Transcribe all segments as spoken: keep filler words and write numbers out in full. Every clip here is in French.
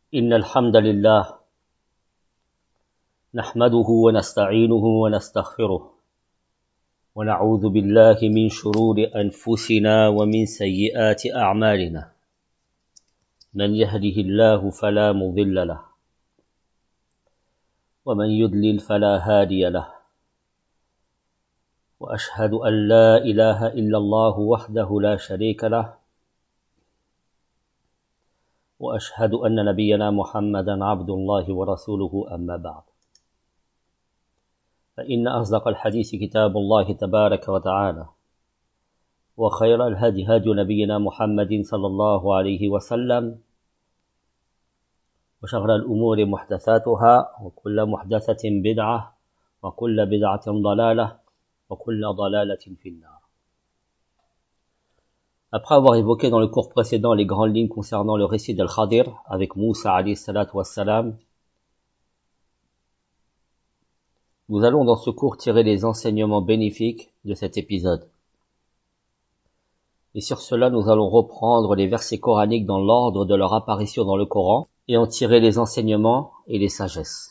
إن الحمد لله نحمده ونستعينه ونستغفره ونعوذ بالله من شرور أنفسنا ومن سيئات أعمالنا من يهده الله فلا مضل له ومن يضلل فلا هادي له وأشهد أن لا إله إلا الله وحده لا شريك له وأشهد أن نبينا محمدا عبد الله ورسوله أما بعد فإن أصدق الحديث كتاب الله تبارك وتعالى وخير الهدي هدي نبينا محمد صلى الله عليه وسلم وشر الأمور محدثاتها وكل محدثة بدعة وكل بدعة ضلالة وكل ضلالة في النار. Après avoir évoqué dans le cours précédent les grandes lignes concernant le récit d'Al-Khadir avec Moussa alayhi salatu wassalam, nous allons dans ce cours tirer les enseignements bénéfiques de cet épisode. Et sur cela, nous allons reprendre les versets coraniques dans l'ordre de leur apparition dans le Coran et en tirer les enseignements et les sagesses.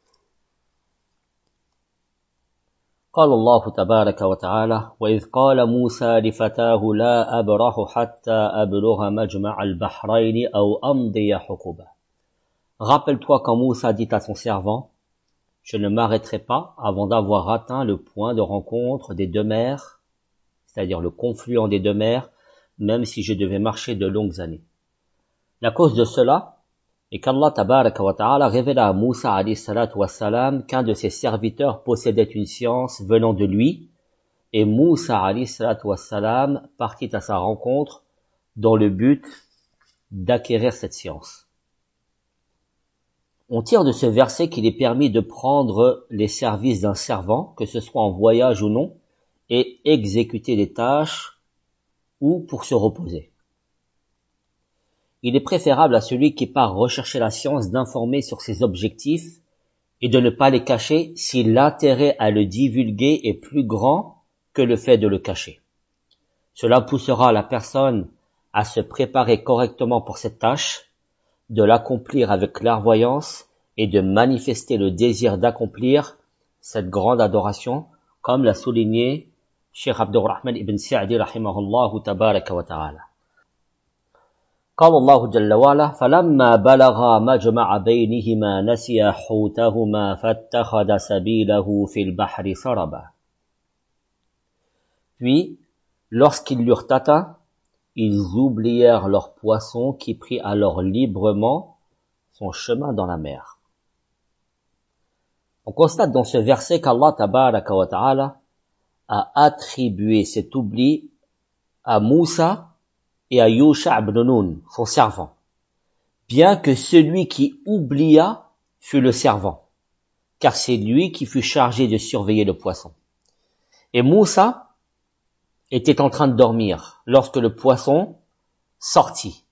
قال الله تبارك وتعالى وإذ قال موسى لفتاه لا أبرح حتى أبلغ مجمع البحرين أو أمضي حقبة. Rappelle-toi quand Moussa dit à son servant, je ne m'arrêterai pas avant d'avoir atteint le point de rencontre des deux mers, c'est-à-dire le confluent des deux mers, même si je devais marcher de longues années. La cause de cela est qu'Allah tabaraka wa ta'ala révéla à Moussa alayhi salatu wassalam qu'un de ses serviteurs possédait une science venant de lui, et Moussa alayhi salatu wassalam partit à sa rencontre dans le but d'acquérir cette science. On tire de ce verset qu'il est permis de prendre les services d'un servant, que ce soit en voyage ou non, et exécuter des tâches ou pour se reposer. Il est préférable à celui qui part rechercher la science d'informer sur ses objectifs et de ne pas les cacher si l'intérêt à le divulguer est plus grand que le fait de le cacher. Cela poussera la personne à se préparer correctement pour cette tâche, de l'accomplir avec clairvoyance et de manifester le désir d'accomplir cette grande adoration, comme l'a souligné Cheikh Abdurrahman ibn Sa'di rahimahullah tabaraka wa ta'ala. قال الله جل وعلا فلما بلغا مجمع بينهما نسيا حوتهما فاتخذ سبيله في البحر سربا. Puis, lorsqu'ils l'eurent atteint, ils oublièrent leur poisson qui prit alors librement son chemin dans la mer. On constate dans ce verset qu'Allah tabaraka wa ta'ala a attribué cet oubli à Moussa et à Yusha ibn Nun, son servant, bien que celui qui oublia fut le servant, car c'est lui qui fut chargé de surveiller le poisson. Et Moussa était en train de dormir lorsque le poisson sortit.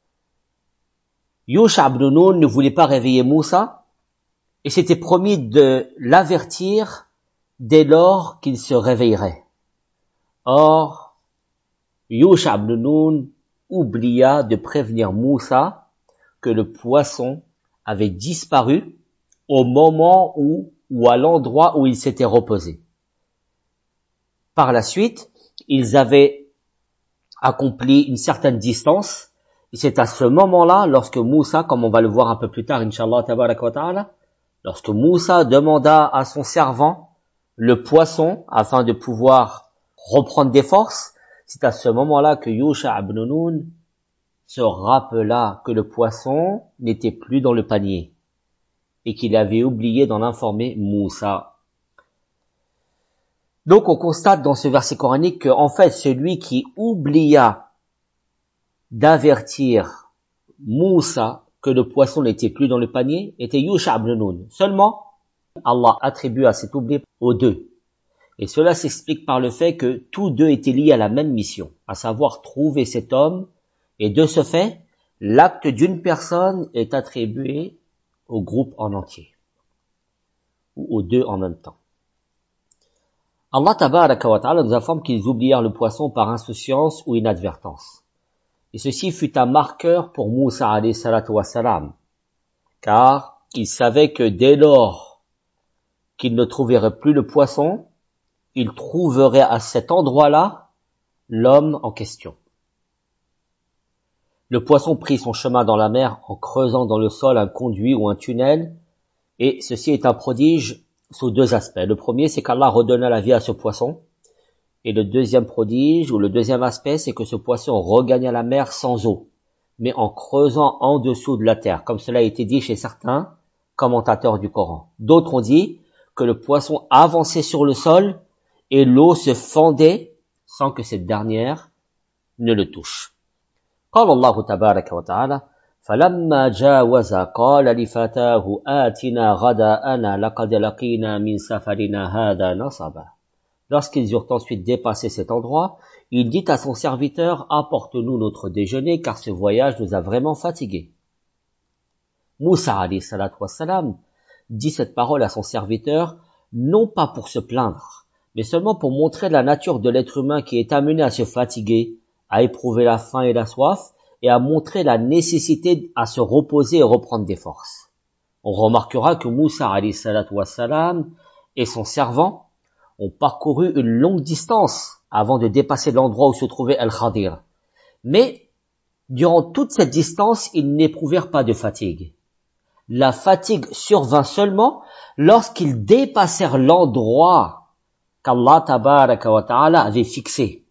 Yusha ibn Nun ne voulait pas réveiller Moussa et s'était promis de l'avertir dès lors qu'il se réveillerait. Or, Yusha ibn Nun oublia de prévenir Moussa que le poisson avait disparu au moment où, ou à l'endroit où il s'était reposé. Par la suite, ils avaient accompli une certaine distance, et c'est à ce moment-là, lorsque Moussa, comme on va le voir un peu plus tard, Inch'Allah tabaraka wa ta'ala, lorsque Moussa demanda à son servant le poisson afin de pouvoir reprendre des forces, c'est à ce moment-là que Yusha ibn Nun se rappela que le poisson n'était plus dans le panier et qu'il avait oublié d'en informer Moussa. Donc on constate dans ce verset coranique que, en fait, celui qui oublia d'avertir Moussa que le poisson n'était plus dans le panier était Yusha ibn Nun. Seulement, Allah attribue à cet oubli aux deux. Et cela s'explique par le fait que tous deux étaient liés à la même mission, à savoir trouver cet homme, et de ce fait, l'acte d'une personne est attribué au groupe en entier, ou aux deux en même temps. Allah tabaraka wa ta'ala nous informe qu'ils oublièrent le poisson par insouciance ou inadvertance. Et ceci fut un marqueur pour Moussa alayhi salatu wassalam, car il savait que dès lors qu'il ne trouverait plus le poisson, il trouverait à cet endroit-là l'homme en question. Le poisson prit son chemin dans la mer en creusant dans le sol un conduit ou un tunnel, et ceci est un prodige sous deux aspects. Le premier, c'est qu'Allah redonna la vie à ce poisson, et le deuxième prodige, ou le deuxième aspect, c'est que ce poisson regagna la mer sans eau, mais en creusant en dessous de la terre, comme cela a été dit chez certains commentateurs du Coran. D'autres ont dit que le poisson avançait sur le sol, et l'eau se fendait sans que cette dernière ne le touche. قال الله تبارك وتعالى فلما جاوز قال لفتاه آتنا غداءنا لقد لقينا من سفرنا هذا نصبا. Lorsqu'ils eurent ensuite dépassé cet endroit, il dit à son serviteur, apporte-nous notre déjeuner car ce voyage nous a vraiment fatigués. Moussa alayhi salatu wassalam dit cette parole à son serviteur, non pas pour se plaindre, mais seulement pour montrer la nature de l'être humain qui est amené à se fatiguer, à éprouver la faim et la soif, et à montrer la nécessité à se reposer et reprendre des forces. On remarquera que Moussa alayhi salatu wassalam et son servant ont parcouru une longue distance avant de dépasser l'endroit où se trouvait Al-Khadir. Mais, durant toute cette distance, ils n'éprouvèrent pas de fatigue. La fatigue survint seulement lorsqu'ils dépassèrent l'endroit qu'Allah tabaraka wa ta'ala avait fixé.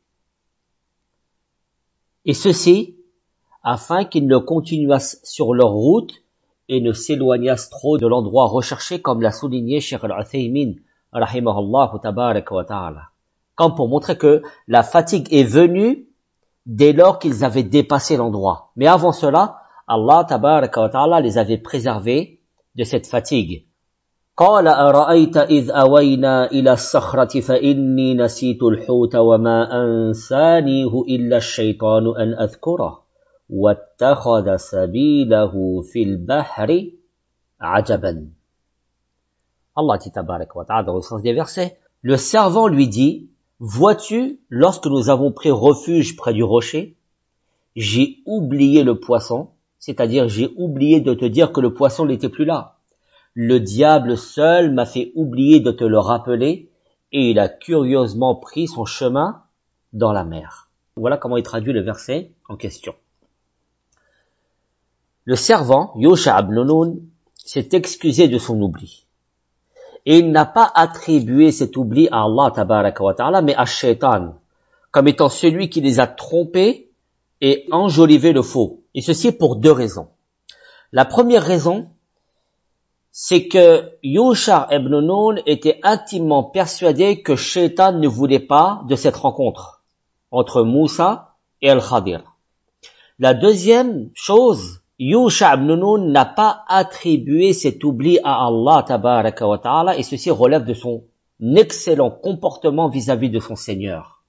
Et ceci, afin qu'ils ne continuassent sur leur route et ne s'éloignassent trop de l'endroit recherché, comme l'a souligné Cheikh Al-Uthaymin, rahimahullah tabaraka wa ta'ala. Comme pour montrer que la fatigue est venue dès lors qu'ils avaient dépassé l'endroit. Mais avant cela, Allah tabaraka wa ta'ala les avait préservés de cette fatigue. قال أرأيت إذ أوينا إلى الصخرة فإني نسيت الحوت وما أنسانيه إلا الشيطان أن أذكره واتخذ سبيله في البحر عجبا. Allah dit tabarak wa ta'ala dans le sens des versets, le servant lui dit, vois-tu, lorsque nous avons pris refuge près du rocher, j'ai oublié le poisson, c'est-à-dire j'ai oublié de te dire que le poisson n'était plus là. Le diable seul m'a fait oublier de te le rappeler et il a curieusement pris son chemin dans la mer. Voilà comment il traduit le verset en question. Le servant, Yusha ibn Nun, s'est excusé de son oubli. Et il n'a pas attribué cet oubli à Allah tabaraka wa ta'ala, mais à Shaitan, comme étant celui qui les a trompés et enjolivé le faux. Et ceci pour deux raisons. La première raison, c'est que Yusha ibn Nun était intimement persuadé que Shaitan ne voulait pas de cette rencontre entre Moussa et Al-Khadir. La deuxième chose, Yusha ibn Nun n'a pas attribué cet oubli à Allah tabaraka wa ta'ala et ceci relève de son excellent comportement vis-à-vis de son Seigneur.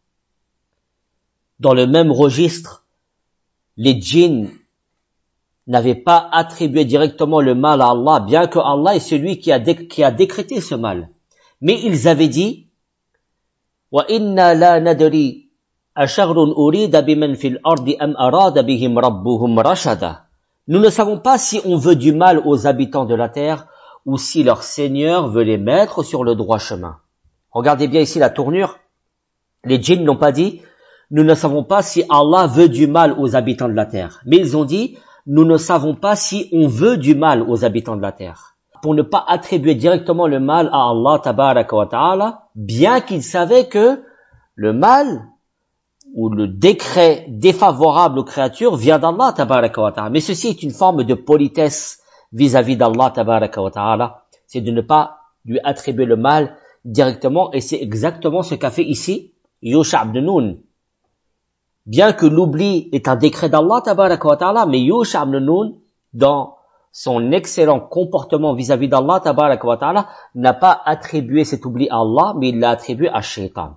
Dans le même registre, les djinns n'avaient pas attribué directement le mal à Allah, bien que Allah est celui qui a, dé- qui a décrété ce mal. Mais ils avaient dit, wa inna la nadri asharrun urida biman fil ardi am arada bihim rabbuhum rashada. Nous ne savons pas si on veut du mal aux habitants de la terre ou si leur Seigneur veut les mettre sur le droit chemin. Regardez bien ici la tournure. Les djinns n'ont pas dit, nous ne savons pas si Allah veut du mal aux habitants de la terre. Mais ils ont dit, nous ne savons pas si on veut du mal aux habitants de la terre. Pour ne pas attribuer directement le mal à Allah tabaraka wa ta'ala, bien qu'ils savaient que le mal ou le décret défavorable aux créatures vient d'Allah tabaraka wa ta'ala. Mais ceci est une forme de politesse vis-à-vis d'Allah tabaraka wa ta'ala. C'est de ne pas lui attribuer le mal directement et c'est exactement ce qu'a fait ici Yusha ibn Nun. Bien que l'oubli est un décret d'Allah tabaraka wa ta'ala, mais Yusha ibn Nun, dans son excellent comportement vis-à-vis d'Allah tabaraka wa ta'ala, n'a pas attribué cet oubli à Allah, mais il l'a attribué à Shaitan.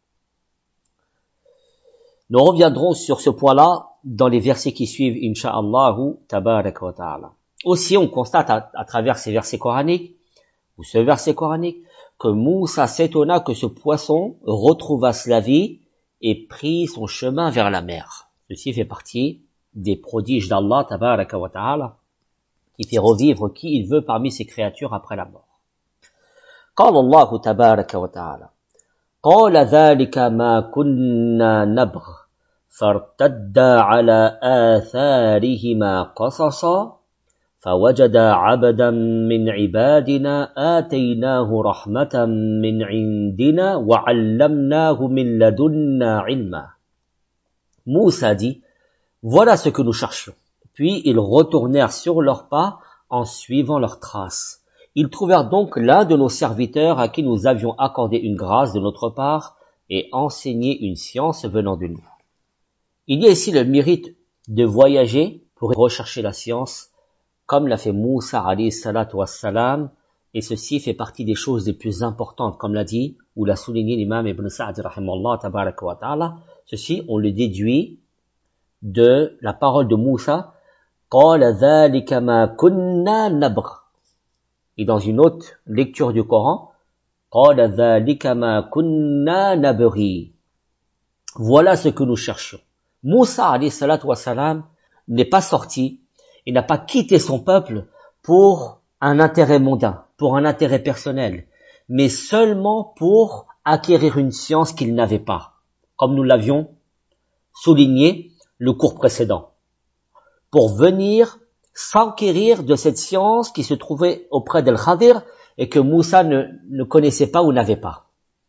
Nous reviendrons sur ce point-là dans les versets qui suivent, insha'Allah tabaraka wa ta'ala. Aussi, on constate à, à travers ces versets coraniques, ou ce verset coranique, que Moussa s'étonna que ce poisson retrouvasse la vie et prit son chemin vers la mer. Ceci fait partie des prodiges d'Allah tabaraka wa ta'ala. qui fait revivre qui il veut parmi ses créatures après la mort. قال الله تبارك وتعالى قال ذلك ما كنا نبغ فارتدا على آثارهما قصصا فوجدا عبدا من عبادنا آتيناه رحمة من عندنا وعلمناه من لدنا علما. Moussa dit, voilà ce que nous cherchions. Puis ils retournèrent sur leurs pas en suivant leurs traces. Ils trouvèrent donc l'un de nos serviteurs à qui nous avions accordé une grâce de notre part et enseigné une science venant de nous. Il y a ici le mérite de voyager pour rechercher la science, comme l'a fait Moussa alayhi salatu wassalam, et ceci fait partie des choses les plus importantes, comme l'a dit, ou l'a souligné l'imam Ibn Sa'd rahimallahu tabaraka wa ta'ala. Ceci, on le déduit de la parole de Moussa, قَالَ ذَلِكَ مَا كُنَّا نَبْغِ. Et dans une autre lecture du Coran, قَالَ ذَلِكَ مَا كُنَّا نَبْغِ. Voilà ce que nous cherchions. Moussa alayhi salatu wassalam n'est pas sorti, il n'a pas quitté son peuple pour un intérêt mondain, pour un intérêt personnel, mais seulement pour acquérir une science qu'il n'avait pas, comme nous l'avions souligné le cours précédent, pour venir s'enquérir de cette science qui se trouvait auprès d'Al-Khadir et que Moussa ne, ne connaissait pas ou n'avait pas.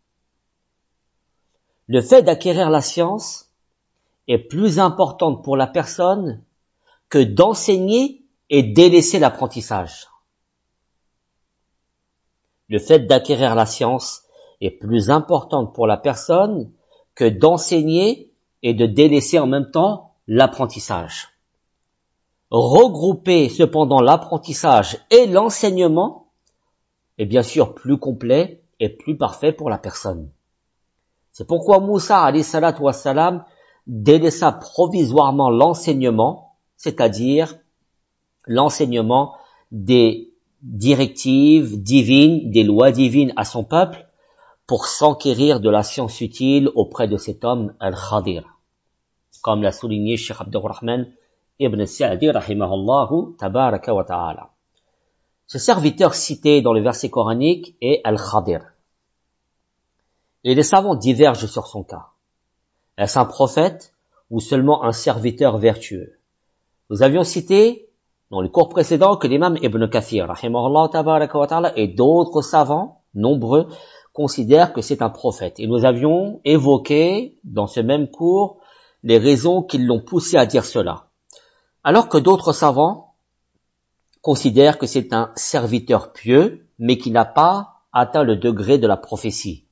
Le fait d'acquérir la science est plus important pour la personne que d'enseigner et délaisser l'apprentissage. Le fait d'acquérir la science est plus important pour la personne que d'enseigner et de délaisser en même temps l'apprentissage. Regrouper cependant l'apprentissage et l'enseignement est bien sûr plus complet et plus parfait pour la personne. C'est pourquoi Moussa alayhi salatu wassalam délaissa provisoirement l'enseignement, c'est-à-dire l'enseignement des directives divines, des lois divines à son peuple, pour s'enquérir de la science utile auprès de cet homme Al-Khadir, comme l'a souligné Cheikh Abdurrahman ibn Sa'di rahimahullahu tabaraka wa ta'ala. Ce serviteur cité dans le verset coranique est Al-Khadir. Et les savants divergent sur son cas. Est-ce un prophète ou seulement un serviteur vertueux? Nous avions cité dans le cours précédent que l'imam Ibn Kathir rahimahullahu tabaraka wa ta'ala et d'autres savants nombreux considèrent que c'est un prophète. Et nous avions évoqué dans ce même cours les raisons qui l'ont poussé à dire cela. Alors que d'autres savants considèrent que c'est un serviteur pieux, mais qui n'a pas atteint le degré de la prophétie.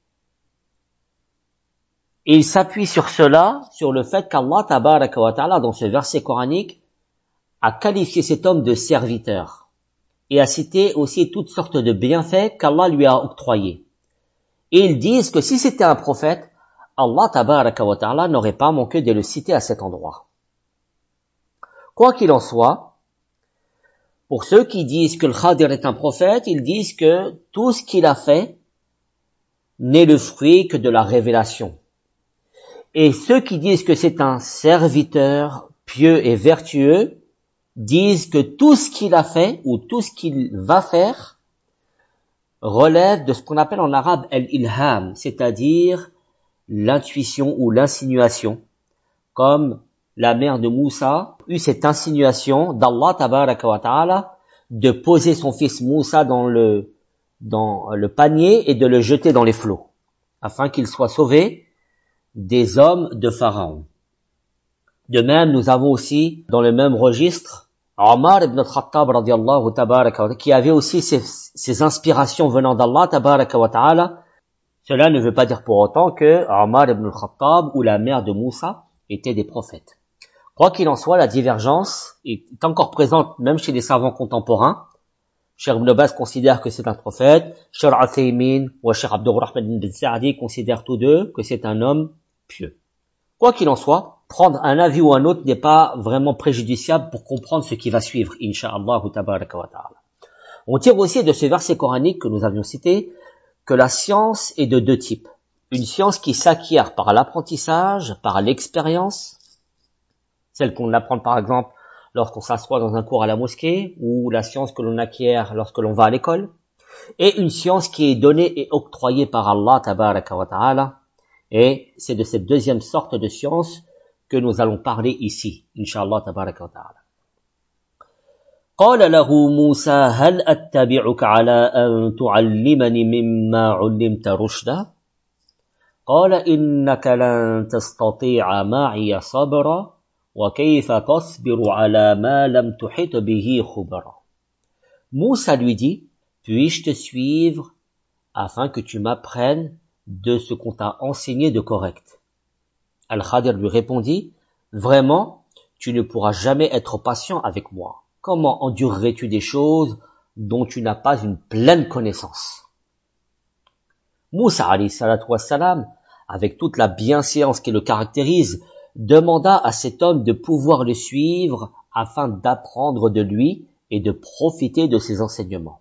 Et il s'appuie sur cela, sur le fait qu'Allah tabaraka wa ta'ala, dans ce verset coranique, a qualifié cet homme de serviteur et a cité aussi toutes sortes de bienfaits qu'Allah lui a octroyés. Et ils disent que si c'était un prophète, Allah tabaraka wa ta'ala n'aurait pas manqué de le citer à cet endroit. Quoi qu'il en soit, pour ceux qui disent que le Khadir est un prophète, ils disent que tout ce qu'il a fait n'est le fruit que de la révélation. Et ceux qui disent que c'est un serviteur pieux et vertueux disent que tout ce qu'il a fait ou tout ce qu'il va faire relève de ce qu'on appelle en arabe al-ilham, c'est-à-dire l'intuition ou l'insinuation, comme la mère de Moussa eut cette insinuation d'Allah tabaraka wa ta'ala de poser son fils Moussa dans le, dans le panier et de le jeter dans les flots, afin qu'il soit sauvé des hommes de Pharaon. De même, nous avons aussi, dans le même registre, Omar ibn al-Khattab radiyallahu tabaraka wa ta'ala, qui avait aussi ses, ses inspirations venant d'Allah tabaraka wa ta'ala. Cela ne veut pas dire pour autant que Omar ibn al-Khattab ou la mère de Moussa étaient des prophètes. Quoi qu'il en soit, la divergence est encore présente même chez les savants contemporains. Cheikh Ibn Baz considère que c'est un prophète, Cheikh Al-Uthaymin ou Cheikh Abdurrahman ibn Sa'di considèrent tous deux que c'est un homme pieux. Quoi qu'il en soit, prendre un avis ou un autre n'est pas vraiment préjudiciable pour comprendre ce qui va suivre, incha'Allah tabaraka wa ta'ala. On tire aussi de ce verset coranique que nous avions cité que la science est de deux types. Une science qui s'acquiert par l'apprentissage, par l'expérience, celle qu'on apprend par exemple lorsqu'on s'assoit dans un cours à la mosquée, ou la science que l'on acquiert lorsque l'on va à l'école, et une science qui est donnée et octroyée par Allah tabaraka wa ta'ala, et c'est de cette deuxième sorte de science que nous allons parler ici, Inch'Allah tabaraka wa ta'ala. قال له موسى هل أتبعك على أن تعلمني مما علمت رشدا قال إنك لن تستطيع معي صبرا وكيف تصبر على ما لم تحط به خبرا. Moussa lui dit, puis-je te suivre afin que tu m'apprennes de ce qu'on t'a enseigné de correct? Al-Khadir lui répondit, vraiment, tu ne pourras jamais être patient avec moi. Comment endurerais-tu des choses dont tu n'as pas une pleine connaissance? Moussa alayhi salatu wassalam, avec toute la bienséance qui le caractérise, demanda à cet homme de pouvoir le suivre afin d'apprendre de lui et de profiter de ses enseignements.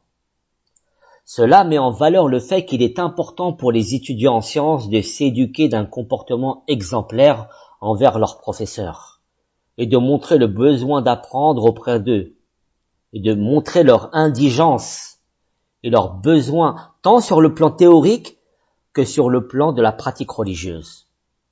Cela met en valeur le fait qu'il est important pour les étudiants en sciences de s'éduquer d'un comportement exemplaire envers leurs professeurs et de montrer le besoin d'apprendre auprès d'eux et de montrer leur indigence et leur besoin tant sur le plan théorique que sur le plan de la pratique religieuse.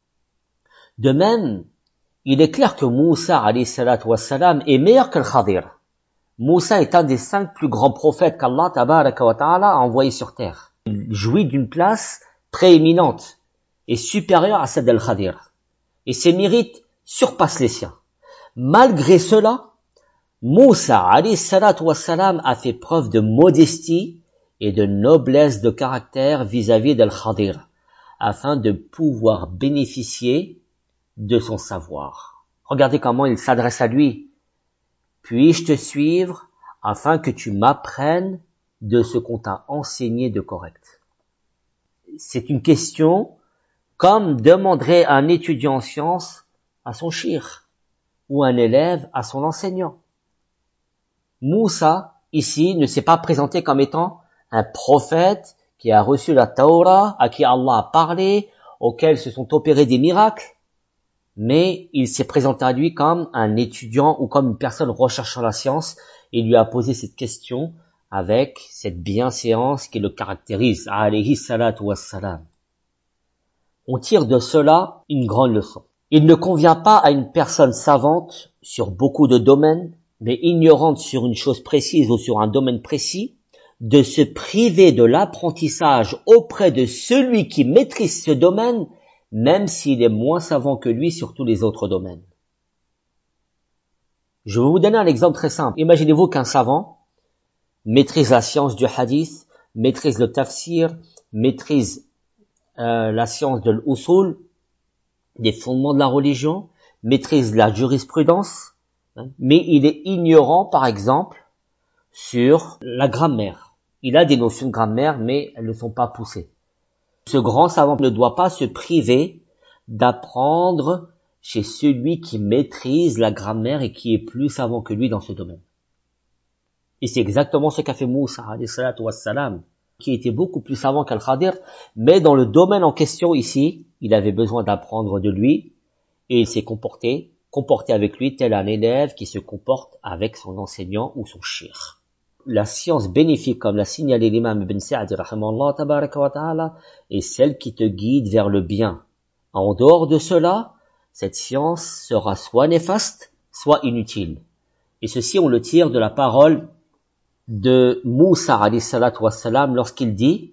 De même, il est clair que Moussa alayhi salatu wassalam est meilleur que le Khadir. Moussa est un des cinq plus grands prophètes qu'Allah tabaraka wa ta'ala a envoyés sur terre. Il jouit d'une place prééminente et supérieure à celle d'Al Khadir. Et ses mérites surpassent les siens. Malgré cela, Moussa alayhi salatu wassalam a fait preuve de modestie et de noblesse de caractère vis-à-vis d'Al Khadir, afin de pouvoir bénéficier de son savoir. Regardez comment il s'adresse à lui. Puis-je te suivre afin que tu m'apprennes de ce qu'on t'a enseigné de correct? C'est une question comme demanderait un étudiant en sciences à son shir ou un élève à son enseignant. Moussa, ici, ne s'est pas présenté comme étant un prophète qui a reçu la Torah, à qui Allah a parlé, auquel se sont opérés des miracles, mais il s'est présenté à lui comme un étudiant ou comme une personne recherchant la science et lui a posé cette question avec cette bienséance qui le caractérise, alayhi salatu wassalam. On tire de cela une grande leçon. Il ne convient pas à une personne savante sur beaucoup de domaines, mais ignorante sur une chose précise ou sur un domaine précis, de se priver de l'apprentissage auprès de celui qui maîtrise ce domaine, même s'il est moins savant que lui sur tous les autres domaines. Je vais vous donner un exemple très simple. Imaginez-vous qu'un savant maîtrise la science du hadith, maîtrise le tafsir, maîtrise euh, la science de l'usul, des fondements de la religion, maîtrise la jurisprudence, hein, mais il est ignorant, par exemple, sur la grammaire. Il a des notions de grammaire, mais elles ne sont pas poussées. Ce grand savant ne doit pas se priver d'apprendre chez celui qui maîtrise la grammaire et qui est plus savant que lui dans ce domaine. Et c'est exactement ce qu'a fait Moussa, alayhi salatu wassalam, qui était beaucoup plus savant qu'Al-Khadir, mais dans le domaine en question ici, il avait besoin d'apprendre de lui, et il s'est comporté, comporté avec lui tel un élève qui se comporte avec son enseignant ou son shir. La science bénéfique, comme l'a signalé l'imam Ibn Sa'd, rahimahullah tabaraka wa ta'ala, est celle qui te guide vers le bien. En dehors de cela, cette science sera soit néfaste, soit inutile. Et ceci, on le tire de la parole de Moussa alayhi salatu wassalam lorsqu'il dit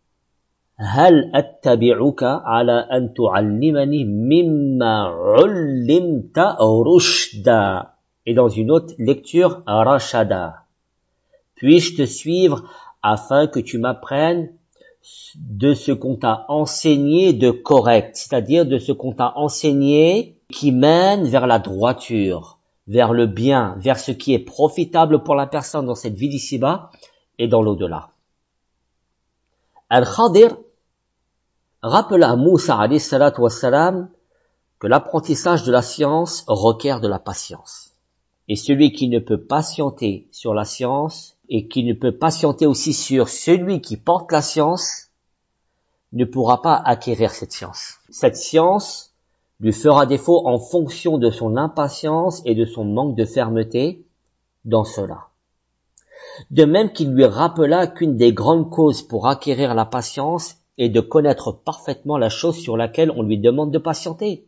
Hal attabi'uka ala an tu'allimani mimma 'ullimta rushda. Et dans une autre lecture, rashada. Puis-je te suivre afin que tu m'apprennes de ce qu'on t'a enseigné de correct, c'est-à-dire de ce qu'on t'a enseigné qui mène vers la droiture, vers le bien, vers ce qui est profitable pour la personne dans cette vie d'ici-bas et dans l'au-delà. Al-Khadir rappela à Moussa alayhi salatu wassalam que l'apprentissage de la science requiert de la patience. Et celui qui ne peut patienter sur la science et qui ne peut patienter aussi sur celui qui porte la science ne pourra pas acquérir cette science. Cette science lui fera défaut en fonction de son impatience et de son manque de fermeté dans cela. De même qu'il lui rappela qu'une des grandes causes pour acquérir la patience est de connaître parfaitement la chose sur laquelle on lui demande de patienter.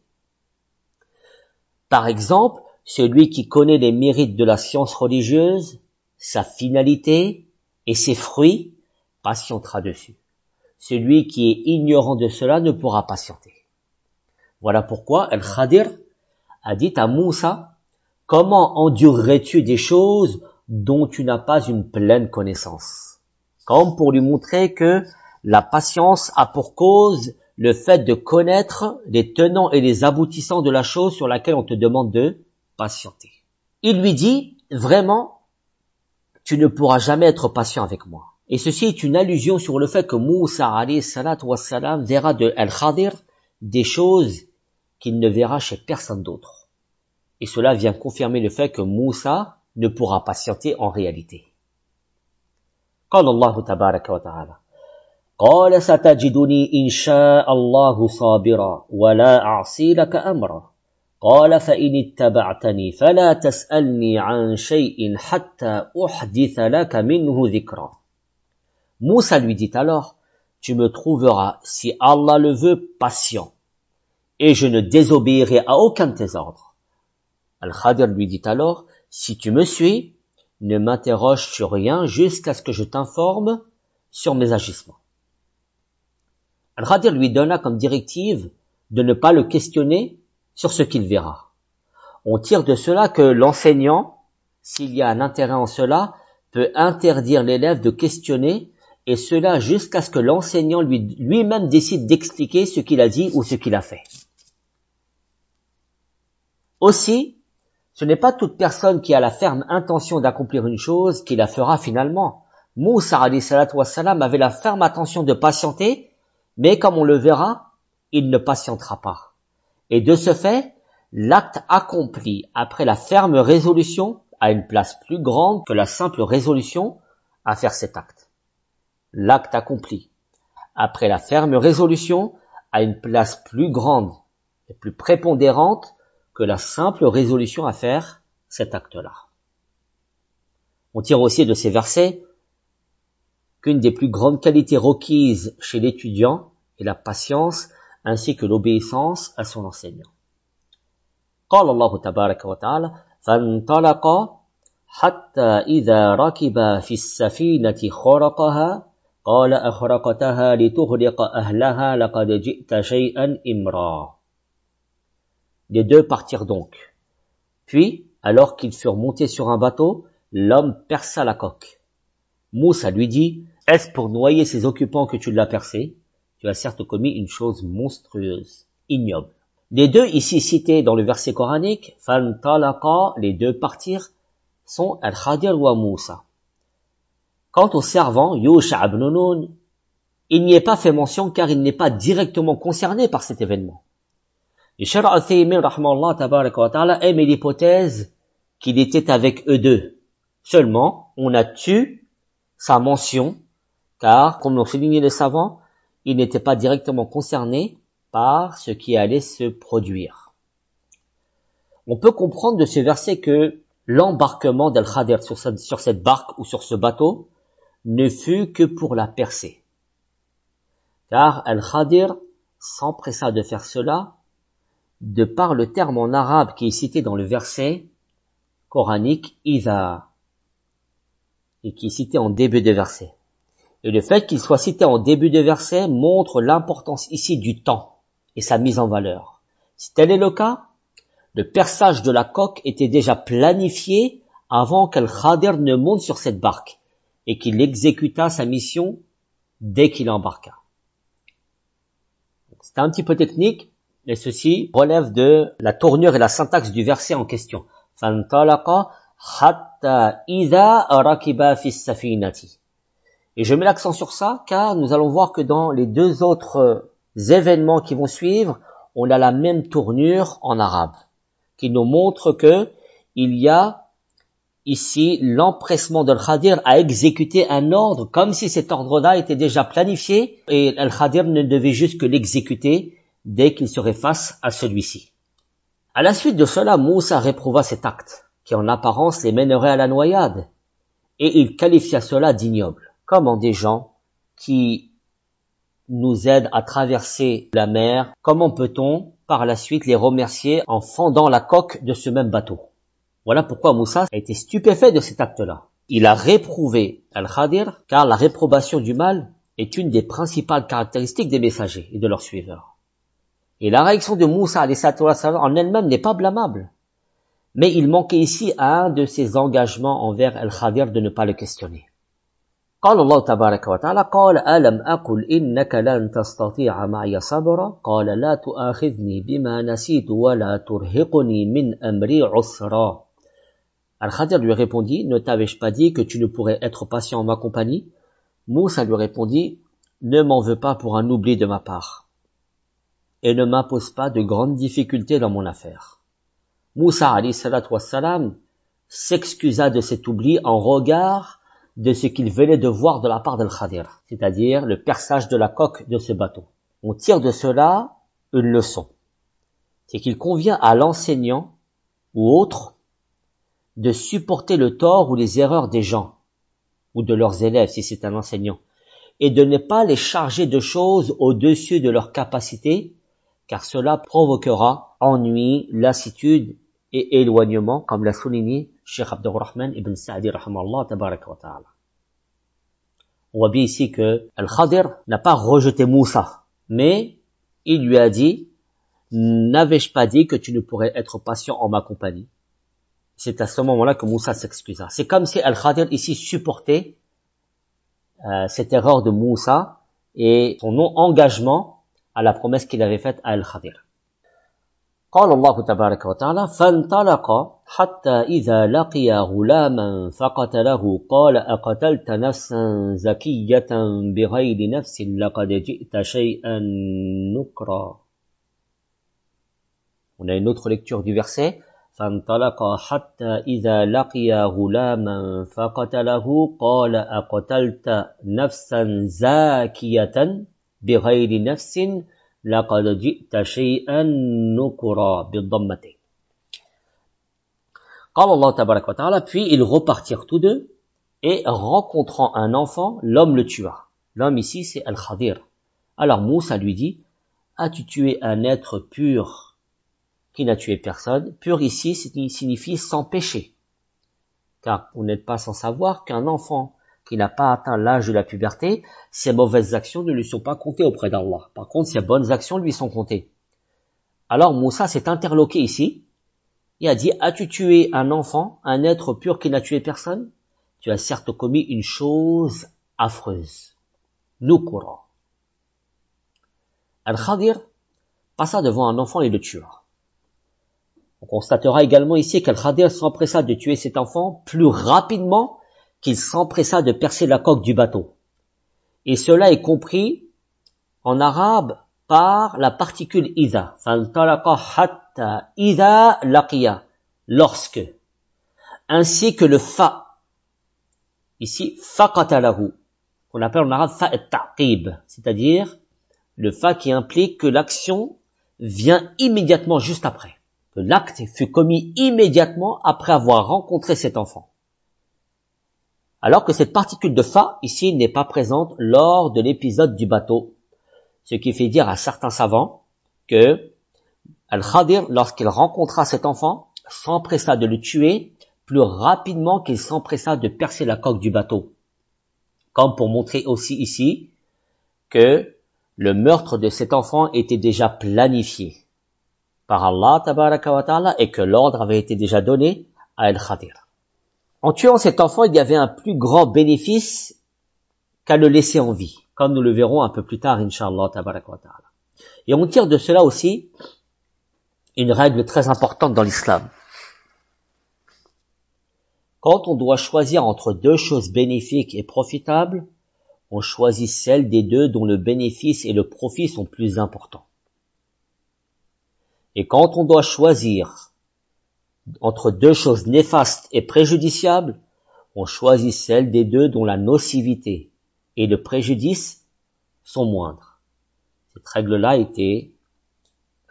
Par exemple, celui qui connaît les mérites de la science religieuse, sa finalité et ses fruits, patientera dessus. Celui qui est ignorant de cela ne pourra patienter. Voilà pourquoi Al-Khadir a dit à Moussa, « Comment endurerais-tu des choses dont tu n'as pas une pleine connaissance ?» Comme pour lui montrer que la patience a pour cause le fait de connaître les tenants et les aboutissants de la chose sur laquelle on te demande de patienter. Il lui dit, vraiment, tu ne pourras jamais être patient avec moi. Et ceci est une allusion sur le fait que Moussa alayhi salatu wassalam verra de Al-Khadir des choses qu'il ne verra chez personne d'autre. Et cela vient confirmer le fait que Moussa ne pourra patienter en réalité. قال الله تبارك وتعالى قال ستجدني إن شاء الله صابرا ولا أعصي لك أمرا قال فإن اتبعتني فلا تسألني عن شيء حتى أحدث لك منه ذكرا. Moussa lui dit alors, tu me trouveras, si Allah le veut, patient, et je ne désobéirai à aucun de tes ordres. Al-Khadir lui dit alors, si tu me suis, ne m'interroge sur rien jusqu'à ce que je t'informe sur mes agissements. Al-Khadir lui donna comme directive de ne pas le questionner sur ce qu'il verra. On tire de cela que l'enseignant, s'il y a un intérêt en cela, peut interdire l'élève de questionner, et cela jusqu'à ce que l'enseignant lui, lui-même décide d'expliquer ce qu'il a dit ou ce qu'il a fait. Aussi, ce n'est pas toute personne qui a la ferme intention d'accomplir une chose qui la fera finalement. Moussa alayhi salatu wassalam avait la ferme intention de patienter, mais comme on le verra, il ne patientera pas. Et de ce fait, l'acte accompli après la ferme résolution a une place plus grande que la simple résolution à faire cet acte. L'acte accompli après la ferme résolution a une place plus grande et plus prépondérante que la simple résolution à faire cet acte-là. On tire aussi de ces versets qu'une des plus grandes qualités requises chez l'étudiant est la patience ainsi que l'obéissance à son enseignant. قال الله تبارك وتعالى فانطلقا حتى إذا ركبا في السفينة خرقها قال أخرقتها لتغرق أهلها لقد جئت شيئا إمرا. Les deux partirent donc. Puis, alors qu'ils furent montés sur un bateau, l'homme perça la coque. Moussa lui dit, « Est-ce pour noyer ses occupants que tu l'as percé ? Tu as certes commis une chose monstrueuse, ignoble. » Les deux ici cités dans le verset coranique, « Fantalaqa » les deux partirent, sont Al-Khadir wa Moussa. Quant au servant, Yusha ibn Nun, il n'y est pas fait mention car il n'est pas directement concerné par cet événement. Et Cheikh Al-Uthaymin rahimahullah tabaraka wa ta'ala aime l'hypothèse qu'il était avec eux deux. Seulement, on a tu sa mention, car, comme l'ont souligné les savants, il n'était pas directement concerné par ce qui allait se produire. On peut comprendre de ce verset que l'embarquement d'Al-Khadir sur, sur cette barque ou sur ce bateau ne fut que pour la percer. Car Al-Khadir s'empressa de faire cela de par le terme en arabe qui est cité dans le verset coranique « Iza » et qui est cité en début de verset. Et le fait qu'il soit cité en début de verset montre l'importance ici du temps et sa mise en valeur. Si tel est le cas, le perçage de la coque était déjà planifié avant qu'Al-Khadir ne monte sur cette barque et qu'il exécuta sa mission dès qu'il embarqua. C'est un petit peu technique, mais ceci relève de la tournure et la syntaxe du verset en question. فَانْطَلَقَ حَتَّى إِذَا رَكِبَا فِي السَّفِينَةِ. Et je mets l'accent sur ça, car nous allons voir que dans les deux autres événements qui vont suivre, on a la même tournure en arabe, qui nous montre que il y a ici l'empressement d'Al-Khadir à exécuter un ordre, comme si cet ordre-là était déjà planifié, et Al-Khadir ne devait juste que l'exécuter dès qu'il serait face à celui-ci. À la suite de cela, Moussa réprouva cet acte, qui en apparence les mènerait à la noyade, et il qualifia cela d'ignoble. Comment des gens qui nous aident à traverser la mer, comment peut-on par la suite les remercier en fendant la coque de ce même bateau? Voilà pourquoi Moussa a été stupéfait de cet acte-là. Il a réprouvé Al-Khadir, car la réprobation du mal est une des principales caractéristiques des messagers et de leurs suiveurs. Et la réaction de Moussa en elle-même n'est pas blâmable. Mais il manquait ici à un de ses engagements envers Al-Khadir de ne pas le questionner. قال الله تبارك وتعالى قال ألم أقل إنك لن تستطيع معي صبرا قال لا تؤاخذني بما نسيت ولا ترهقني من أمري عسرا. Al-Khadir lui répondit, ne t'avais-je pas dit que tu ne pourrais être patient en ma compagnie? Moussa lui répondit, ne m'en veux pas pour un oubli de ma part, et ne m'impose pas de grandes difficultés dans mon affaire. Moussa alayhi salatu wassalam s'excusa de cet oubli en regard de ce qu'il venait de voir de la part d'Al-Khadir, c'est-à-dire le perçage de la coque de ce bateau. On tire de cela une leçon. C'est qu'il convient à l'enseignant ou autre de supporter le tort ou les erreurs des gens, ou de leurs élèves si c'est un enseignant, et de ne pas les charger de choses au-dessus de leurs capacités, car cela provoquera ennui, lassitude et éloignement, comme l'a souligné Cheikh Abdurrahman ibn Sa'di rahimahullah tabaraka wa ta'ala. On voit bien ici que Al-Khadir n'a pas rejeté Moussa, mais il lui a dit, n'avais-je pas dit que tu ne pourrais être patient en ma compagnie? C'est à ce moment-là que Moussa s'excusa. C'est comme si Al-Khadir ici supportait euh, cette erreur de Moussa et son non-engagement à la promesse qu'il avait faite à Al-Khadir. قال الله تبارك وتعالى فانطلق حتى إذا لقي غلاما فقتله قال أقتلت نفسا زكية بغير نفس لقد جئت شيئا نكرا. On a une autre lecture du verset. فانطلق حتى إذا لقي غلاما فقتله قال أقتلت نفسا زاكية بغير نفس لقد جئت شيئا نكرا بالضمتين. قال الله تبارك وتعالى puis ils repartirent tous deux et rencontrant un enfant l'homme le tua. L'homme ici c'est Al-Khadir. Alors Moussa lui dit, as-tu tué un être pur qui n'a tué personne? Pur ici signifie sans péché, car vous n'êtes pas sans savoir qu'un enfant qui n'a pas atteint l'âge de la puberté, ses mauvaises actions ne lui sont pas comptées auprès d'Allah. Par contre, ses bonnes actions lui sont comptées. Alors Moussa s'est interloqué ici, et a dit, as-tu tué un enfant, un être pur qui n'a tué personne? Tu as certes commis une chose affreuse. Nukura. Al-Khadir passa devant un enfant et le tua. On constatera également ici qu'Al-Khadir s'empressa de tuer cet enfant plus rapidement qu'il s'empressa de percer la coque du bateau. Et cela est compris en arabe par la particule idha. Fantalaqa hatta idha laqiya, lorsque. Ainsi que le fa. Ici, faqatalahu, qu'on appelle en arabe fa at-ta'qib, c'est-à-dire le fa qui implique que l'action vient immédiatement juste après. Que l'acte fut commis immédiatement après avoir rencontré cet enfant. Alors que cette particule de fa, ici, n'est pas présente lors de l'épisode du bateau. Ce qui fait dire à certains savants que Al-Khadir, lorsqu'il rencontra cet enfant, s'empressa de le tuer plus rapidement qu'il s'empressa de percer la coque du bateau. Comme pour montrer aussi ici que le meurtre de cet enfant était déjà planifié par Allah tabaraka wa ta'ala et que l'ordre avait été déjà donné à Al-Khadir. En tuant cet enfant, il y avait un plus grand bénéfice qu'à le laisser en vie, comme nous le verrons un peu plus tard, Inch'Allah tabaraka wa ta'ala. Et on tire de cela aussi une règle très importante dans l'islam. Quand on doit choisir entre deux choses bénéfiques et profitables, on choisit celle des deux dont le bénéfice et le profit sont plus importants. Et quand on doit choisir entre deux choses néfastes et préjudiciables, on choisit celle des deux dont la nocivité et le préjudice sont moindres. Cette règle-là était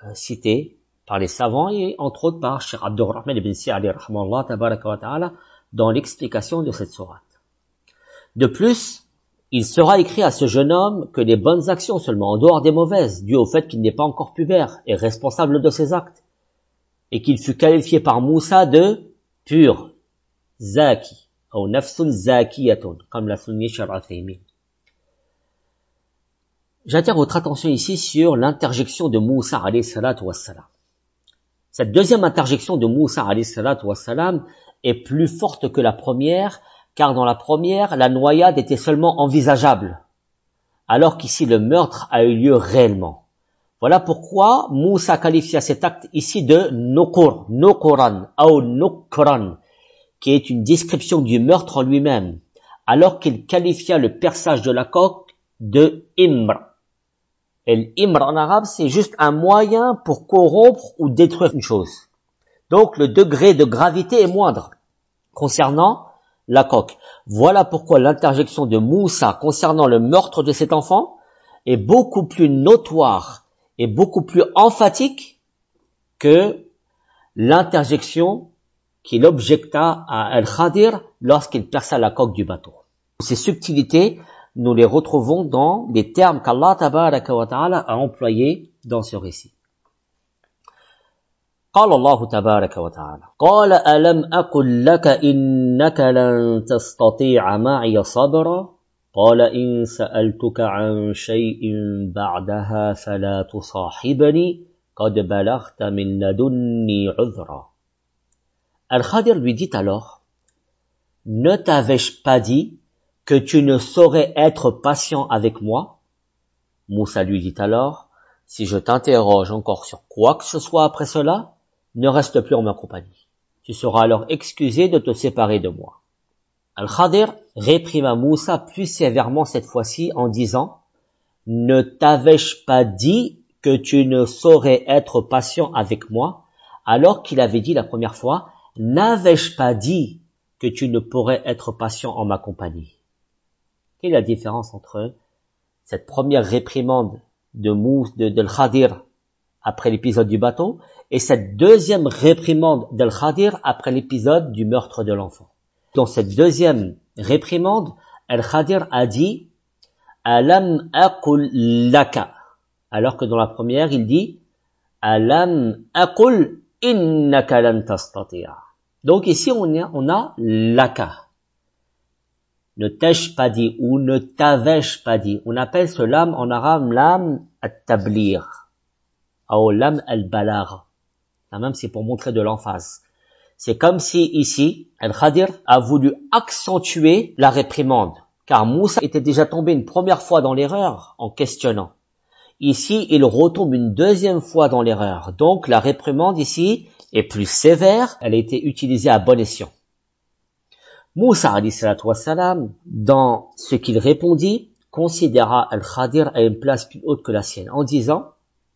euh, citée par les savants et entre autres par Cheikh Abdurrahman ibn Sa'di rahimahullah tabaraka wa ta'ala dans l'explication de cette sourate. De plus, il sera écrit à ce jeune homme que les bonnes actions seulement, en dehors des mauvaises, dues au fait qu'il n'est pas encore pubère et responsable de ses actes, et qu'il fut qualifié par Moussa de pur, zaki, ou nafsun zakiyatun, comme l'a souligné Cheikh Al-Uthaymin. J'attire votre attention ici sur l'interjection de Moussa alayhi salatu wassalam. Cette deuxième interjection de Moussa alayhi salatu wassalam est plus forte que la première, car dans la première, la noyade était seulement envisageable, alors qu'ici le meurtre a eu lieu réellement. Voilà pourquoi Moussa qualifia cet acte ici de nukur, nukuran, ou nukran, qui est une description du meurtre en lui-même, alors qu'il qualifia le perçage de la coque de imr. Et l'imr en arabe, c'est juste un moyen pour corrompre ou détruire une chose. Donc le degré de gravité est moindre concernant la coque. Voilà pourquoi l'interjection de Moussa concernant le meurtre de cet enfant est beaucoup plus notoire et beaucoup plus emphatique que l'interjection qu'il objecta à Al-Khadir lorsqu'il perça la coque du bateau. Ces subtilités, nous les retrouvons dans les termes qu'Allah tabaraka wa ta'ala a employés dans ce récit. قال الله تبارك وتعالى قال ألم أقل لك إنك لن تستطيع معي صبرا قال إن سألتك عن شيء بعدها فلا تصاحبني قد بلغت من لدني عذرا. Al-Khadir lui dit alors, ne t'avais-je pas dit que tu ne saurais être patient avec moi? Moussa lui dit alors, si je t'interroge encore sur quoi que ce soit après cela, ne reste plus en ma compagnie. Tu seras alors excusé de te séparer de moi. Al-Khadir réprima Moussa plus sévèrement cette fois-ci en disant, ne t'avais-je pas dit que tu ne saurais être patient avec moi, alors qu'il avait dit la première fois, n'avais-je pas dit que tu ne pourrais être patient en ma compagnie? Quelle est la différence entre cette première réprimande de Moussa, de, de Al-Khadir après l'épisode du bateau, et cette deuxième réprimande d'Al-Khadir après l'épisode du meurtre de l'enfant? Dans cette deuxième réprimande, Al-Khadir a dit « Alam aqul laka » alors que dans la première, il dit « Alam aqul innaka lan tastati'a ». Donc ici, on a, on a « laka ». Ne t'ai-je pas dit ou ne t'avais-je pas dit. On appelle ce lam en arabe lam at-tablir ou lam al-balagh. Même c'est pour montrer de l'emphase. C'est comme si ici, Al-Khadir a voulu accentuer la réprimande, car Moussa était déjà tombé une première fois dans l'erreur en questionnant. Ici, il retombe une deuxième fois dans l'erreur. Donc la réprimande ici est plus sévère, elle a été utilisée à bon escient. Moussa alayhi salatu wassalam, dans ce qu'il répondit, considéra Al-Khadir à une place plus haute que la sienne, en disant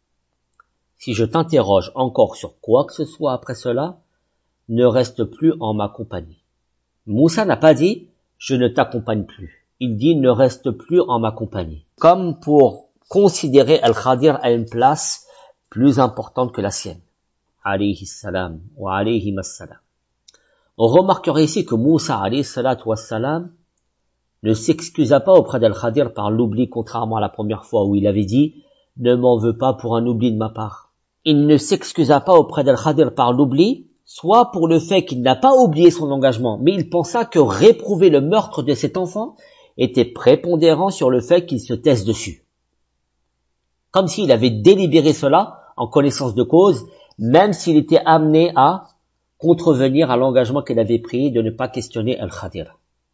« Si je t'interroge encore sur quoi que ce soit après cela, ne reste plus en ma compagnie. » Moussa n'a pas dit « Je ne t'accompagne plus ». Il dit « Ne reste plus en ma compagnie ». Comme pour considérer Al-Khadir à une place plus importante que la sienne. Alayhi salam wa alayhi massalam. On remarquerait ici que Moussa alayhi salatu wassalam ne s'excusa pas auprès d'Al-Khadir par l'oubli, contrairement à la première fois où il avait dit « Ne m'en veux pas pour un oubli de ma part ». Il ne s'excusa pas auprès d'Al-Khadir par l'oubli, soit pour le fait qu'il n'a pas oublié son engagement, mais il pensa que réprouver le meurtre de cet enfant était prépondérant sur le fait qu'il se taise dessus. Comme s'il avait délibéré cela en connaissance de cause, même s'il était amené à contrevenir à l'engagement qu'il avait pris de ne pas questionner Al-Khadir.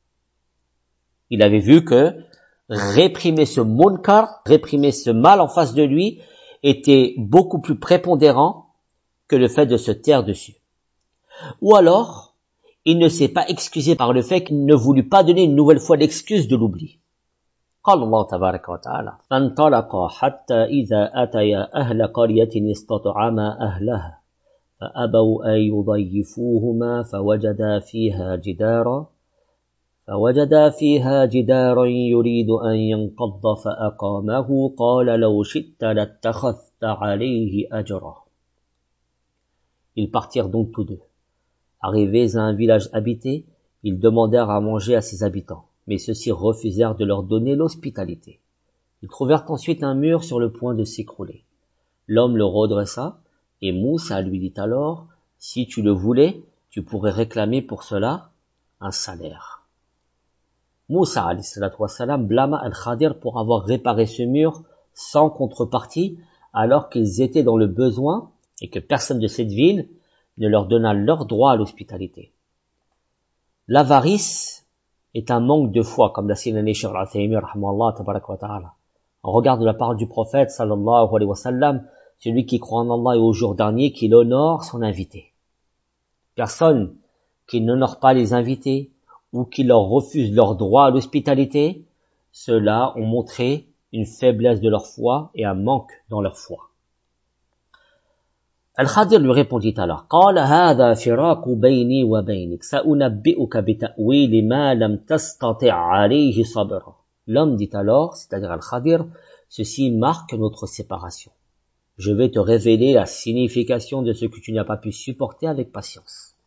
Il avait vu que réprimer ce munkar, réprimer ce mal en face de lui, était beaucoup plus prépondérant que le fait de se taire dessus. Ou alors, il ne s'est pas excusé par le fait qu'il ne voulut pas donner une nouvelle fois l'excuse de l'oubli. قال الله تبارك وتعالى فانطلقا حتى إذا أتيا أهل قرية استطعما أهلها فأبوا أن يضيفوهما فوجدا فيها جدارا فوجدا فيها جدارا يريد أن ينقض فأقامه قال لو شئت لاتخذت عليه أجرا. Ils partirent donc tous deux. Arrivés à un village habité, ils demandèrent à manger à ses habitants, mais ceux-ci refusèrent de leur donner l'hospitalité. Ils trouvèrent ensuite un mur sur le point de s'écrouler. L'homme le redressa, et Moussa lui dit alors, « Si tu le voulais, tu pourrais réclamer pour cela un salaire. » Moussa alayhi salatu wassalam blâma Al-Khadir pour avoir réparé ce mur sans contrepartie, alors qu'ils étaient dans le besoin et que personne de cette ville ne leur donna leur droit à l'hospitalité. L'avarice est un manque de foi, comme l'a signalé Cheikh Al-Uthaymin rahimahullah tabaraka wa ta'ala. On regarde la parole du prophète sallallahu alayhi wa sallam, celui qui croit en Allah et au jour dernier, qu'il honore son invité. Personne qui n'honore pas les invités ou qui leur refuse leur droit à l'hospitalité, ceux-là ont montré une faiblesse de leur foi et un manque dans leur foi. Al-Khadir lui répondit alors, قال هذا فراق بيني وبينك سأنبئك بتأويل ما لم تستطع عليه صبرا. L'homme dit alors, c'est-à-dire Al-Khadir, ceci marque notre séparation. Je vais te révéler la signification de ce que tu n'as pas pu supporter avec patience.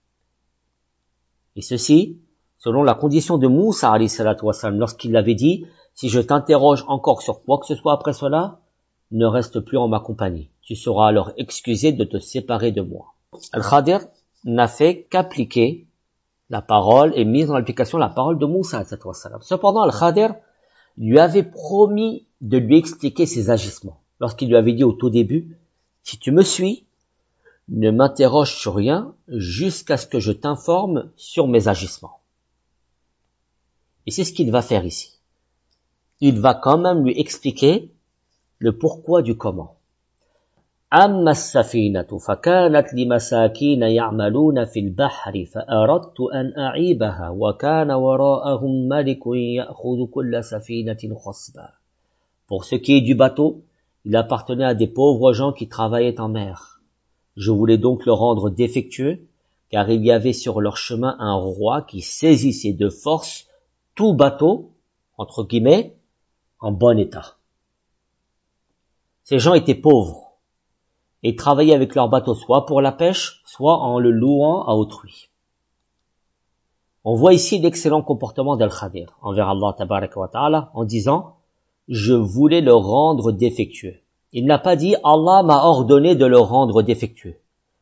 Et ceci, selon la condition de Moussa alayhi salatu wassalam, lorsqu'il l'avait dit, si je t'interroge encore sur quoi que ce soit après cela, ne reste plus en ma compagnie. Tu seras alors excusé de te séparer de moi. Al-Khadir n'a fait qu'appliquer la parole et mise en application la parole de Moussa alayhi salatu wassalam. Cependant, Al-Khadir lui avait promis de lui expliquer ses agissements. Lorsqu'il lui avait dit au tout début, si tu me suis, ne m'interroge sur rien jusqu'à ce que je t'informe sur mes agissements. Et c'est ce qu'il va faire ici. Il va quand même lui expliquer le pourquoi du comment. أما السفينة فكانت لمساكين يعملون في البحر فأردت أن أعيبها وكان وراءهم ملك يأخذ كل سفينة خصبا. Pour ce qui est du bateau, il appartenait à des pauvres gens qui travaillaient en mer. Je voulais donc le rendre défectueux, car il y avait sur leur chemin un roi qui saisissait de force tout bateau, entre guillemets, en bon état. Ces gens étaient pauvres et travaillaient avec leur bateau soit pour la pêche, soit en le louant à autrui. On voit ici l'excellent comportement d'Al-Khadir envers Allah tabaraka wa ta'ala en disant « Je voulais le rendre défectueux ». Il n'a pas dit « Allah m'a ordonné de le rendre défectueux ».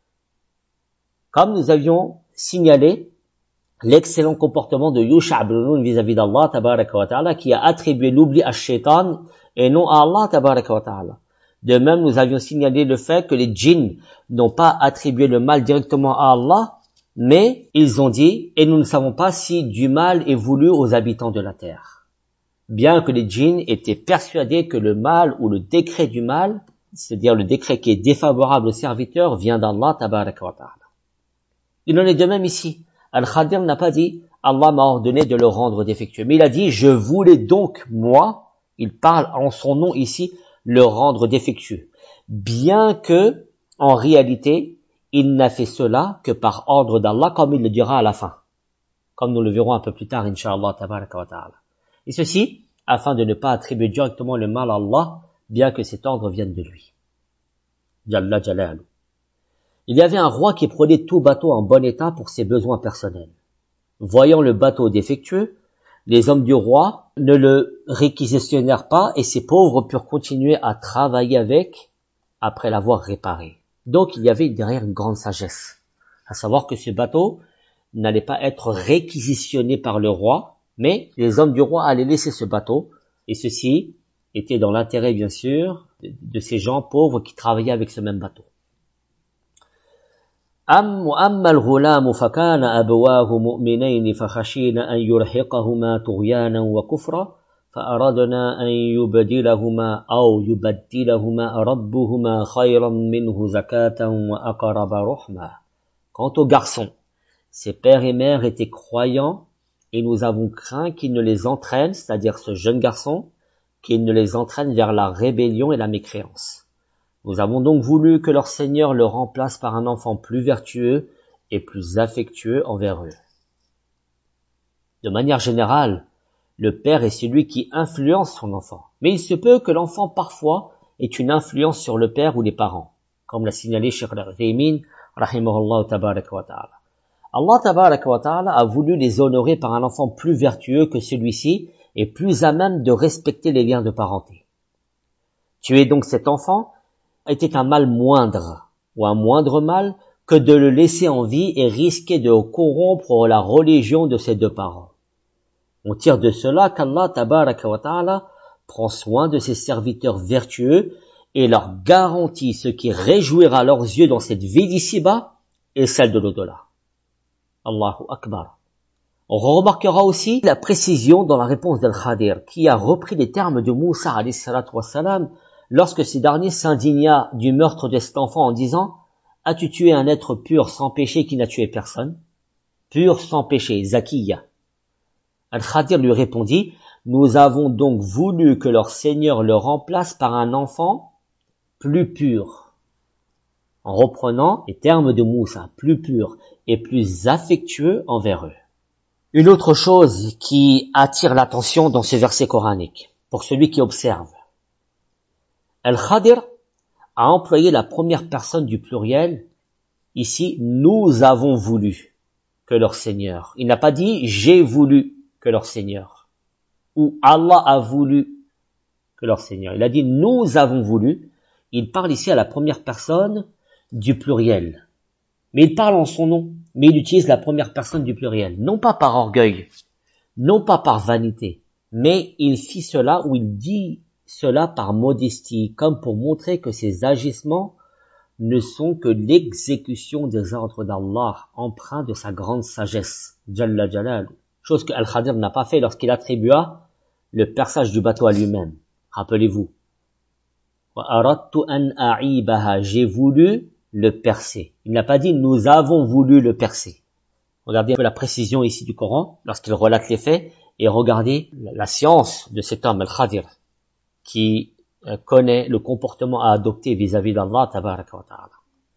Comme nous avions signalé l'excellent comportement de Yusha ibn Nun vis-à-vis d'Allah tabaraka wa ta'ala qui a attribué l'oubli à Shaitan et non à Allah tabaraka wa ta'ala. De même, nous avions signalé le fait que les djinns n'ont pas attribué le mal directement à Allah, mais ils ont dit, et nous ne savons pas si du mal est voulu aux habitants de la terre. Bien que les djinns étaient persuadés que le mal ou le décret du mal, c'est-à-dire le décret qui est défavorable aux serviteurs, vient d'Allah tabaraka wa ta'ala. Il en est de même ici. Al-Khadir n'a pas dit, Allah m'a ordonné de le rendre défectueux, mais il a dit, je voulais donc, moi, il parle en son nom ici, le rendre défectueux, bien que, en réalité, il n'a fait cela que par ordre d'Allah, comme il le dira à la fin, comme nous le verrons un peu plus tard, Inch'Allah, tabaraka wa ta'ala. Et ceci, afin de ne pas attribuer directement le mal à Allah, bien que cet ordre vienne de lui. Jalla Jalalu. Il y avait un roi qui prenait tout bateau en bon état pour ses besoins personnels. Voyant le bateau défectueux, les hommes du roi ne le réquisitionnèrent pas et ces pauvres purent continuer à travailler avec après l'avoir réparé. Donc il y avait derrière une grande sagesse, à savoir que ce bateau n'allait pas être réquisitionné par le roi, mais les hommes du roi allaient laisser ce bateau et ceci était dans l'intérêt bien sûr de, de ces gens pauvres qui travaillaient avec ce même bateau. أم وأما الغلام فكان أبواه مؤمنين فخشينا أن يرهقهما طغيانا وكفرا فأردنا أن يبدلهما أو يبدلهما ربهما خيرا منه زكاة وأقرب رحما. Quant aux garçons, ses pères et mères étaient croyants et nous avons craint qu'il ne les entraîne, c'est-à-dire ce jeune garçon, qu'il ne les entraîne vers la rébellion et la mécréance. Nous avons donc voulu que leur Seigneur le remplace par un enfant plus vertueux et plus affectueux envers eux. De manière générale, le père est celui qui influence son enfant. Mais il se peut que l'enfant parfois ait une influence sur le père ou les parents, comme l'a signalé Cheikh Al-Uthaymin, rahimahullah tabaraka wa ta'ala. Allah tabaraka wa ta'ala a voulu les honorer par un enfant plus vertueux que celui-ci et plus à même de respecter les liens de parenté. Tuer donc cet enfant était un mal moindre, ou un moindre mal, que de le laisser en vie et risquer de corrompre la religion de ses deux parents. On tire de cela qu'Allah tabaraka wa ta'ala prend soin de ses serviteurs vertueux et leur garantit ce qui réjouira leurs yeux dans cette vie d'ici-bas et celle de l'au-delà. Allahu Akbar. On remarquera aussi la précision dans la réponse d'Al-Khadir, qui a repris les termes de Moussa alayhi salatu wassalam lorsque ce dernier s'indigna du meurtre de cet enfant en disant « As-tu tué un être pur sans péché qui n'a tué personne ?» Pur sans péché, Zakiya. Al-Khadir lui répondit « Nous avons donc voulu que leur Seigneur le remplace par un enfant plus pur. » En reprenant les termes de Moussa, plus pur et plus affectueux envers eux. Une autre chose qui attire l'attention dans ce verset coranique, pour celui qui observe. Al-Khadir a employé la première personne du pluriel, ici, nous avons voulu que leur Seigneur. Il n'a pas dit j'ai voulu que leur Seigneur, ou Allah a voulu que leur Seigneur. Il a dit nous avons voulu. Il parle ici à la première personne du pluriel. Mais il parle en son nom, mais il utilise la première personne du pluriel, non pas par orgueil, non pas par vanité, mais il fit cela ou il dit cela par modestie, comme pour montrer que ses agissements ne sont que l'exécution des ordres d'Allah, empreints de sa grande sagesse, Jalla Jalal, chose que Al-Khadir n'a pas fait lorsqu'il attribua le perçage du bateau à lui-même. Rappelez-vous. Wa aradtu an a'ibaha, j'ai voulu le percer. Il n'a pas dit nous avons voulu le percer. Regardez un peu la précision ici du Coran lorsqu'il relate les faits et regardez la science de cet homme, Al-Khadir, qui connaît le comportement à adopter vis-à-vis d'Allah tabaraka wa ta'ala.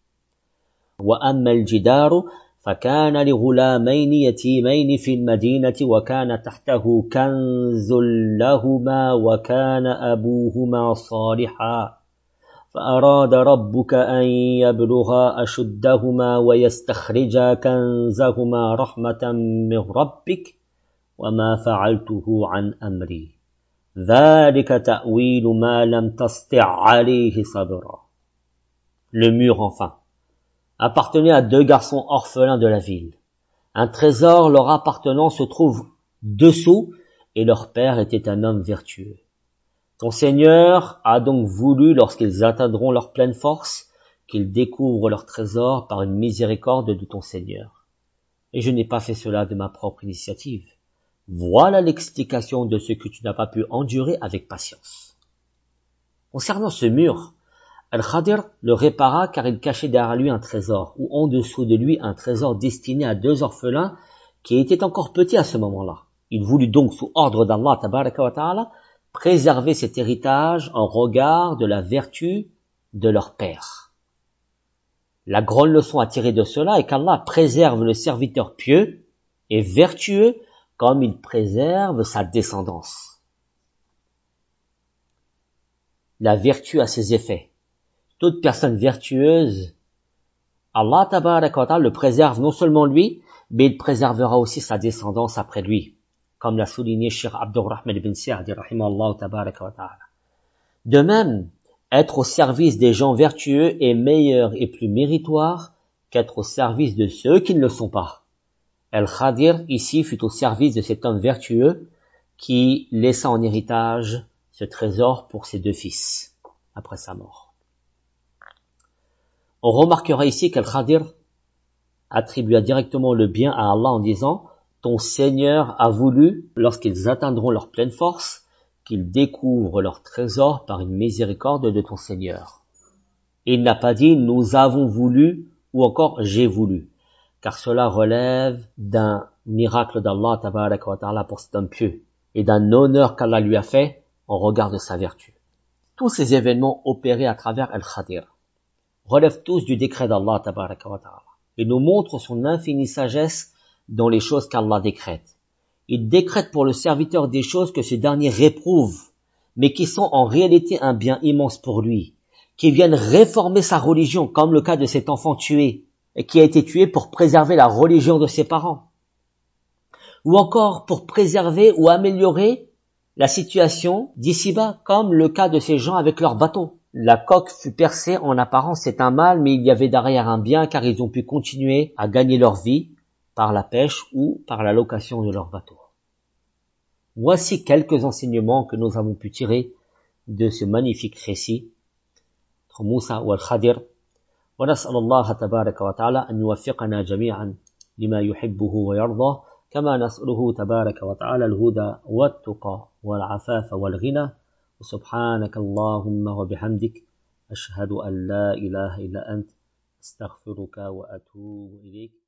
Wa amma al-jidaru fakana li ghulamayn yatimayn fi al-madinati wa kana tahtahu kanzun lahuma wa kana abuhuma salihan. فأراد ربك أن يبلغا أشدهما ويستخرجا كنزهما رحمة من ربك وما فعلته عن أمري ذلك تأويل ما لم تسطع عليه صبرا. Le mur enfin appartenait à deux garçons orphelins de la ville. Un trésor leur appartenant se trouve dessous et leur père était un homme vertueux. Ton Seigneur a donc voulu, lorsqu'ils atteindront leur pleine force, qu'ils découvrent leur trésor par une miséricorde de ton Seigneur. Et je n'ai pas fait cela de ma propre initiative. Voilà l'explication de ce que tu n'as pas pu endurer avec patience. Concernant ce mur, Al-Khadir le répara car il cachait derrière lui un trésor, ou en dessous de lui un trésor destiné à deux orphelins qui étaient encore petits à ce moment-là. Il voulut donc, sous ordre d'Allah tabaraka wa ta'ala, préserver cet héritage en regard de la vertu de leur père. La grande leçon à tirer de cela est qu'Allah préserve le serviteur pieux et vertueux comme il préserve sa descendance. La vertu a ses effets. Toute personne vertueuse, Allah tabaraka wa ta'ala le préserve non seulement lui, mais il préservera aussi sa descendance après lui, comme l'a souligné Cheikh Abdurrahman ibn Sa'di rahimahullah tabaraka wa ta'ala. De même, être au service des gens vertueux est meilleur et plus méritoire qu'être au service de ceux qui ne le sont pas. Al-Khadir ici fut au service de cet homme vertueux qui laissa en héritage ce trésor pour ses deux fils après sa mort. On remarquera ici qu'Al-Khadir attribua directement le bien à Allah en disant « Ton Seigneur a voulu, lorsqu'ils atteindront leur pleine force, qu'ils découvrent leur trésor par une miséricorde de ton Seigneur. » Il n'a pas dit « Nous avons voulu » ou encore « J'ai voulu », car cela relève d'un miracle d'Allah tabaraka wa ta'ala pour cet homme pieux et d'un honneur qu'Allah lui a fait en regard de sa vertu. Tous ces événements opérés à travers Al-Khadir relèvent tous du décret d'Allah tabaraka wa ta'ala et nous montrent son infinie sagesse dans les choses qu'Allah décrète. il décrète pour le serviteur des choses que ce dernier réprouve, mais qui sont en réalité un bien immense pour lui, qui viennent réformer sa religion, comme le cas de cet enfant tué, et qui a été tué pour préserver la religion de ses parents, ou encore pour préserver ou améliorer la situation d'ici-bas, comme le cas de ces gens avec leur bateau. La coque fut percée, en apparence c'est un mal, mais il y avait derrière un bien, car ils ont pu continuer à gagner leur vie par la pêche ou par la location de leur bateau. Voici quelques enseignements que nous avons pu tirer de ce magnifique récit entre Moussa ou Al-Khadir. ونسأل الله تبارك وتعالى أن يوفقنا جميعا لما يحبه ويرضاه كما نسأله تبارك وتعالى الهدى والتقى والعفاف والغنى وسبحانك اللهم وبحمدك أشهد أن لا إله إلا أنت أستغفرك وأتوب إليك